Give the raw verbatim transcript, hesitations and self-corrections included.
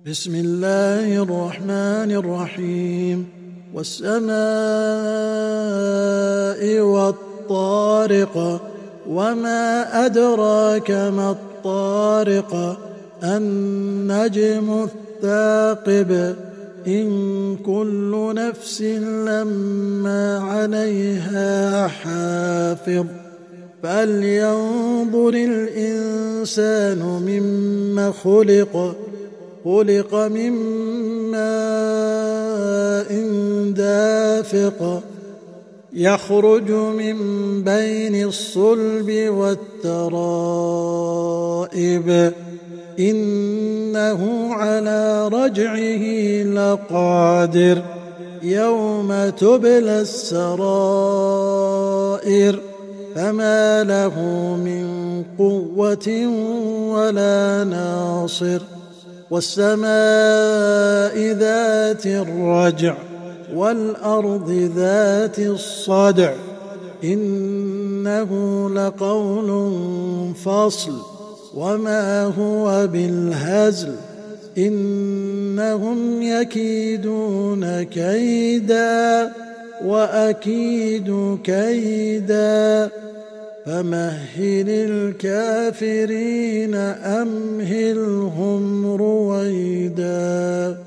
بسم الله الرحمن الرحيم والسماء والطارق وما أدراك ما الطارق النجم الثاقب إن كل نفس لما عليها حافظ فلينظر الإنسان مما خلق خلق من ماء دافق يخرج من بين الصلب والترائب إنه على رجعه لقادر يوم تبلى السرائر فما له من قوة ولا ناصر والسماء ذات الرجع والأرض ذات الصدع إنه لقول فصل وما هو بالهزل إنهم يكيدون كيدا وأكيد كيدا فمهل الكافرين أمهلهم رويدا.